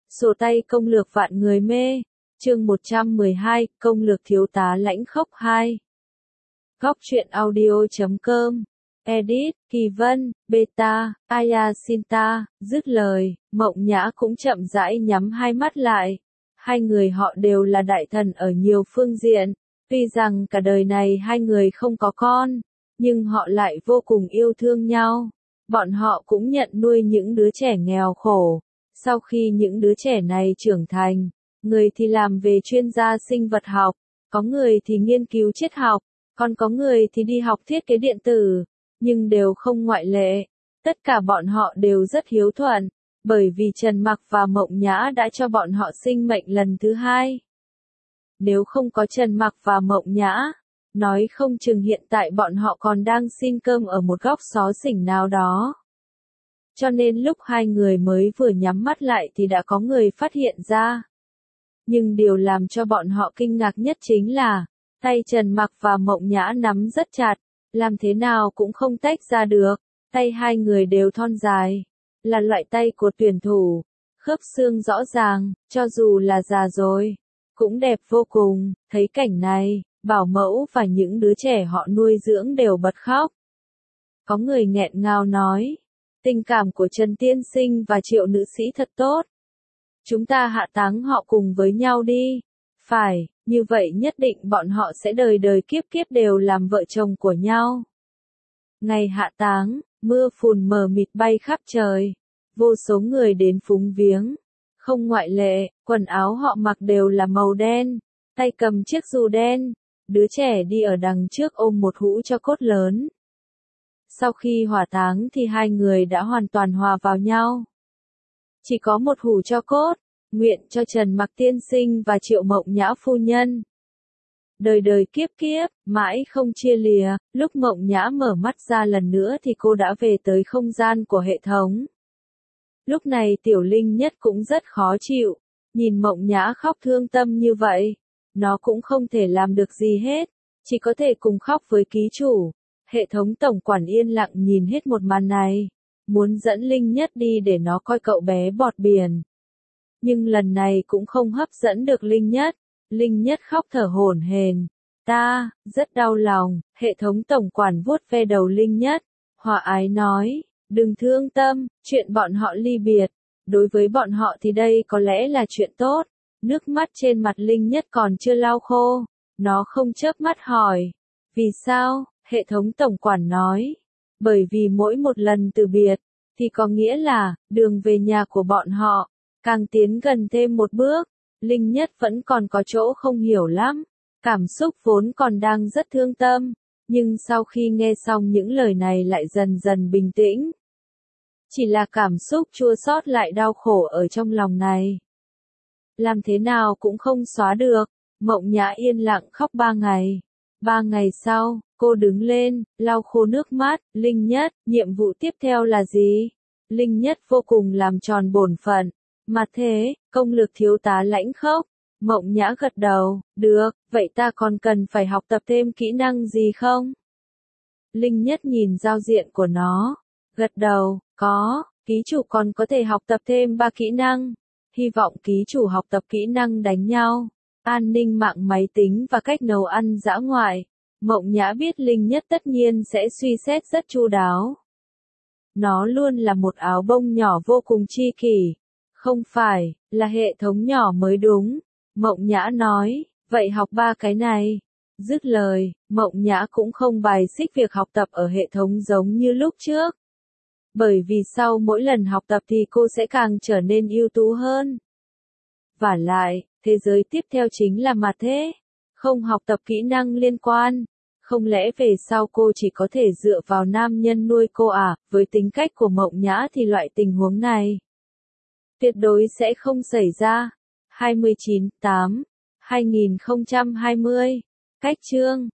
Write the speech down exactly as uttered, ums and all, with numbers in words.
Sổ tay công lược vạn người mê. Chương một trăm mười hai, công lược thiếu tá lãnh khốc hai. Góc truyện audio chấm com. Edit, Kỳ Vân, Beta, Ayasinta, dứt lời, Mộng Nhã cũng chậm rãi nhắm hai mắt lại. Hai người họ đều là đại thần ở nhiều phương diện, tuy rằng cả đời này hai người không có con, nhưng họ lại vô cùng yêu thương nhau. Bọn họ cũng nhận nuôi những đứa trẻ nghèo khổ. Sau khi những đứa trẻ này trưởng thành, người thì làm về chuyên gia sinh vật học, có người thì nghiên cứu triết học, còn có người thì đi học thiết kế điện tử, nhưng đều không ngoại lệ. Tất cả bọn họ đều rất hiếu thuận, bởi vì Trần Mặc và Mộng Nhã đã cho bọn họ sinh mệnh lần thứ hai. Nếu không có Trần Mặc và Mộng Nhã, nói không chừng hiện tại bọn họ còn đang xin cơm ở một góc xó xỉnh nào đó. Cho nên lúc hai người mới vừa nhắm mắt lại thì đã có người phát hiện ra. Nhưng điều làm cho bọn họ kinh ngạc nhất chính là, tay Trần Mặc và Mộng Nhã nắm rất chặt, làm thế nào cũng không tách ra được. Tay hai người đều thon dài, là loại tay của tuyển thủ, khớp xương rõ ràng, cho dù là già rồi, cũng đẹp vô cùng. Thấy cảnh này, bảo mẫu và những đứa trẻ họ nuôi dưỡng đều bật khóc. Có người nghẹn ngào nói, tình cảm của Trần Tiên Sinh và Triệu nữ sĩ thật tốt. Chúng ta hạ táng họ cùng với nhau đi. Phải, như vậy nhất định bọn họ sẽ đời đời kiếp kiếp đều làm vợ chồng của nhau. Ngày hạ táng, mưa phùn mờ mịt bay khắp trời. Vô số người đến phúng viếng. Không ngoại lệ, quần áo họ mặc đều là màu đen, tay cầm chiếc dù đen. Đứa trẻ đi ở đằng trước ôm một hũ tro cốt lớn. Sau khi hỏa táng thì hai người đã hoàn toàn hòa vào nhau. Chỉ có một hũ tro cốt, nguyện cho Trần Mặc tiên sinh và Triệu Mộng Nhã phu nhân. Đời đời kiếp kiếp, mãi không chia lìa. Lúc Mộng Nhã mở mắt ra lần nữa thì cô đã về tới không gian của hệ thống. Lúc này Tiểu Linh Nhất cũng rất khó chịu, nhìn Mộng Nhã khóc thương tâm như vậy, nó cũng không thể làm được gì hết, chỉ có thể cùng khóc với ký chủ. Hệ thống tổng quản yên lặng nhìn hết một màn này, muốn dẫn Linh Nhất đi để nó coi cậu bé bọt biển. Nhưng lần này cũng không hấp dẫn được Linh Nhất. Linh Nhất khóc thở hổn hển. Ta, rất đau lòng. Hệ thống tổng quản vuốt ve đầu Linh Nhất, hòa ái nói, đừng thương tâm, chuyện bọn họ ly biệt. Đối với bọn họ thì đây có lẽ là chuyện tốt. Nước mắt trên mặt Linh Nhất còn chưa lau khô. Nó không chớp mắt hỏi. Vì sao? Hệ thống tổng quản nói. Bởi vì mỗi một lần từ biệt, thì có nghĩa là, đường về nhà của bọn họ, càng tiến gần thêm một bước. Linh Nhất vẫn còn có chỗ không hiểu lắm. Cảm xúc vốn còn đang rất thương tâm. Nhưng sau khi nghe xong những lời này lại dần dần bình tĩnh. Chỉ là cảm xúc chua xót lại đau khổ ở trong lòng này. Làm thế nào cũng không xóa được. Mộng Nhã yên lặng khóc ba ngày. Ba ngày sau, cô đứng lên, lau khô nước mắt. Linh Nhất, nhiệm vụ tiếp theo là gì? Linh Nhất vô cùng làm tròn bổn phận. Mà thế, công lược thiếu tá lãnh khốc. Mộng Nhã gật đầu, được, vậy ta còn cần phải học tập thêm kỹ năng gì không? Linh Nhất nhìn giao diện của nó, gật đầu, có, ký chủ còn có thể học tập thêm ba kỹ năng. Hy vọng ký chủ học tập kỹ năng đánh nhau, an ninh mạng máy tính và cách nấu ăn dã ngoại. Mộng Nhã biết Linh Nhất tất nhiên sẽ suy xét rất chu đáo. Nó luôn là một áo bông nhỏ vô cùng chi kỷ. Không phải, là hệ thống nhỏ mới đúng. Mộng Nhã nói, vậy học ba cái này. Dứt lời, Mộng Nhã cũng không bài xích việc học tập ở hệ thống giống như lúc trước. Bởi vì sau mỗi lần học tập thì cô sẽ càng trở nên ưu tú hơn. Vả lại, thế giới tiếp theo chính là mặt thế. Không học tập kỹ năng liên quan. Không lẽ về sau cô chỉ có thể dựa vào nam nhân nuôi cô à? Với tính cách của Mộng Nhã thì loại tình huống này tuyệt đối sẽ không xảy ra. hai mươi chín tháng tám, hai nghìn không trăm hai mươi. Cách chương